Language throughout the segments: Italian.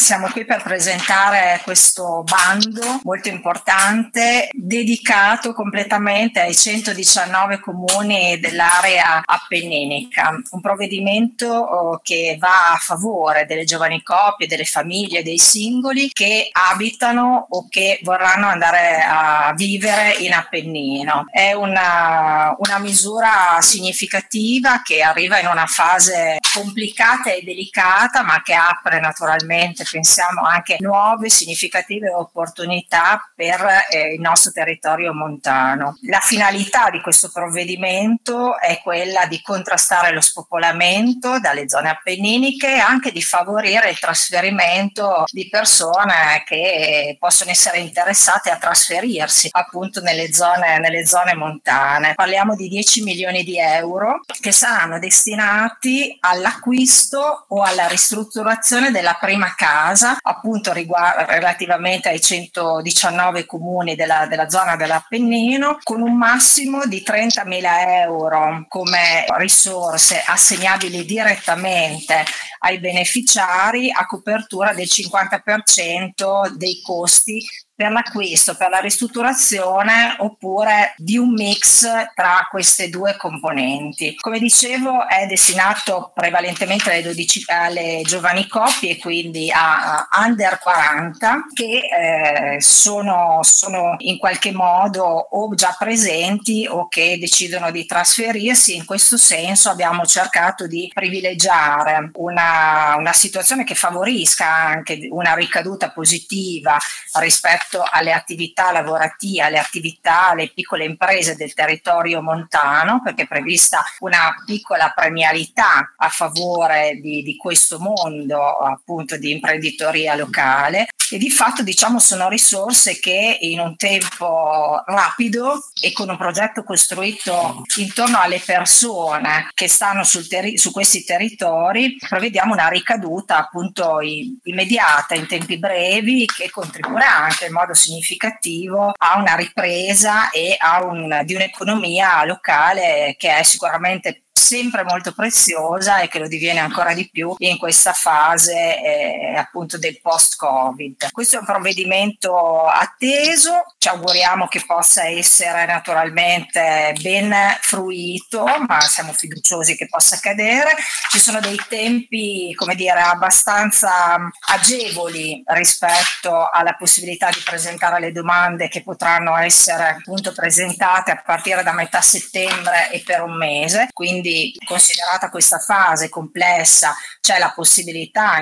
siamo qui per presentare questo bando molto importante dedicato completamente ai 119 comuni dell'area appenninica, un provvedimento che va a favore delle giovani coppie, delle famiglie, dei singoli che abitano o che vorranno andare a vivere in Appennino. È una misura significativa che arriva in una fase complicata e delicata, ma che apre naturalmente, pensiamo, anche nuove significative opportunità per il nostro territorio montano. La finalità di questo provvedimento è quella di contrastare lo spopolamento dalle zone appenniniche e anche di favorire il trasferimento di persone che possono essere interessate a trasferirsi appunto nelle zone montane. Parliamo di 10 milioni di euro che saranno destinati all'acquisto o alla ristrutturazione della prima casa, appunto relativamente ai 119 comuni della zona dell'Appennino, con un massimo di 30.000 euro come risorse assegnabili direttamente ai beneficiari a copertura del 50% dei costi per l'acquisto, per la ristrutturazione oppure di un mix tra queste due componenti. Come dicevo, è destinato prevalentemente alle giovani coppie, quindi a under 40 che sono in qualche modo o già presenti o che decidono di trasferirsi. In questo senso abbiamo cercato di privilegiare una situazione che favorisca anche una ricaduta positiva rispetto alle attività lavorative, alle piccole imprese del territorio montano, perché è prevista una piccola premialità a favore di questo mondo appunto di imprenditoria locale. E di fatto sono risorse che in un tempo rapido e con un progetto costruito intorno alle persone che stanno su questi territori prevediamo una ricaduta appunto immediata in tempi brevi che contribuirà anche in modo significativo a una ripresa e di un'economia locale che è sicuramente sempre molto preziosa e che lo diviene ancora di più in questa fase appunto del post-Covid. Questo è un provvedimento atteso, ci auguriamo che possa essere naturalmente ben fruito, ma siamo fiduciosi che possa accadere. Ci sono dei tempi, abbastanza agevoli rispetto alla possibilità di presentare le domande che potranno essere appunto presentate a partire da metà settembre e per un mese, quindi considerata questa fase complessa c'è la possibilità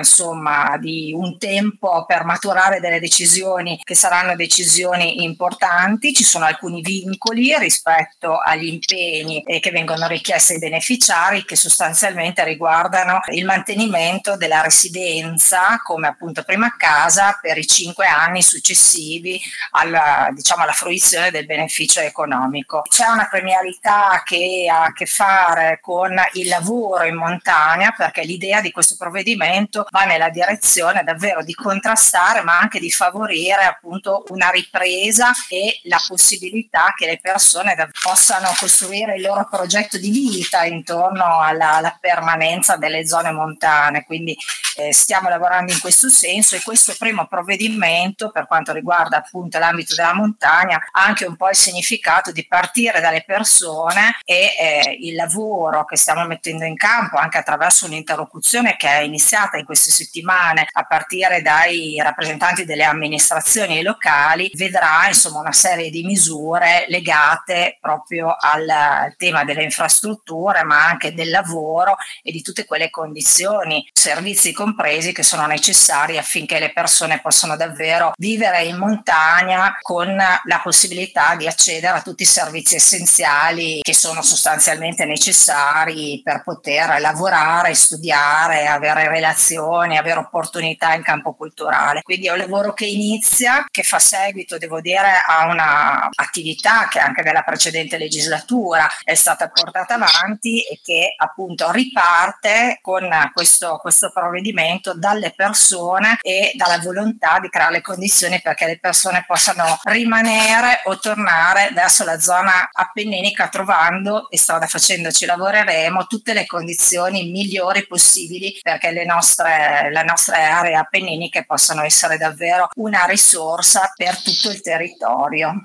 di un tempo per maturare delle decisioni che saranno decisioni importanti. Ci sono alcuni vincoli rispetto agli impegni che vengono richiesti ai beneficiari che sostanzialmente riguardano il mantenimento della residenza come appunto prima casa per i 5 anni successivi alla fruizione del beneficio economico. C'è una premialità che ha a che fare con il lavoro in montagna, perché l'idea di questo provvedimento va nella direzione davvero di contrastare ma anche di favorire appunto una ripresa e la possibilità che le persone possano costruire il loro progetto di vita intorno alla permanenza delle zone montane. Quindi stiamo lavorando in questo senso e questo primo provvedimento per quanto riguarda appunto l'ambito della montagna ha anche un po' il significato di partire dalle persone e il lavoro che stiamo mettendo in campo anche attraverso un'interlocuzione che è iniziata in queste settimane a partire dai rappresentanti delle amministrazioni locali vedrà una serie di misure legate proprio al tema delle infrastrutture ma anche del lavoro e di tutte quelle condizioni, servizi compresi, che sono necessari affinché le persone possano davvero vivere in montagna con la possibilità di accedere a tutti i servizi essenziali che sono sostanzialmente necessari per poter lavorare, studiare, avere relazioni, avere opportunità in campo culturale. Quindi è un lavoro che inizia, che fa seguito, devo dire, a una attività che anche nella precedente legislatura è stata portata avanti e che appunto riparte con questo provvedimento dalle persone e dalla volontà di creare le condizioni perché le persone possano rimanere o tornare verso la zona appenninica trovando, e strada facendoci la lavoreremo tutte le condizioni migliori possibili perché le nostre aree appenniniche possano essere davvero una risorsa per tutto il territorio.